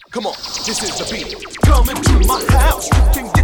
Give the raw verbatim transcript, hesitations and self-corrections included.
Come on, this is the beat. Come into my house, you can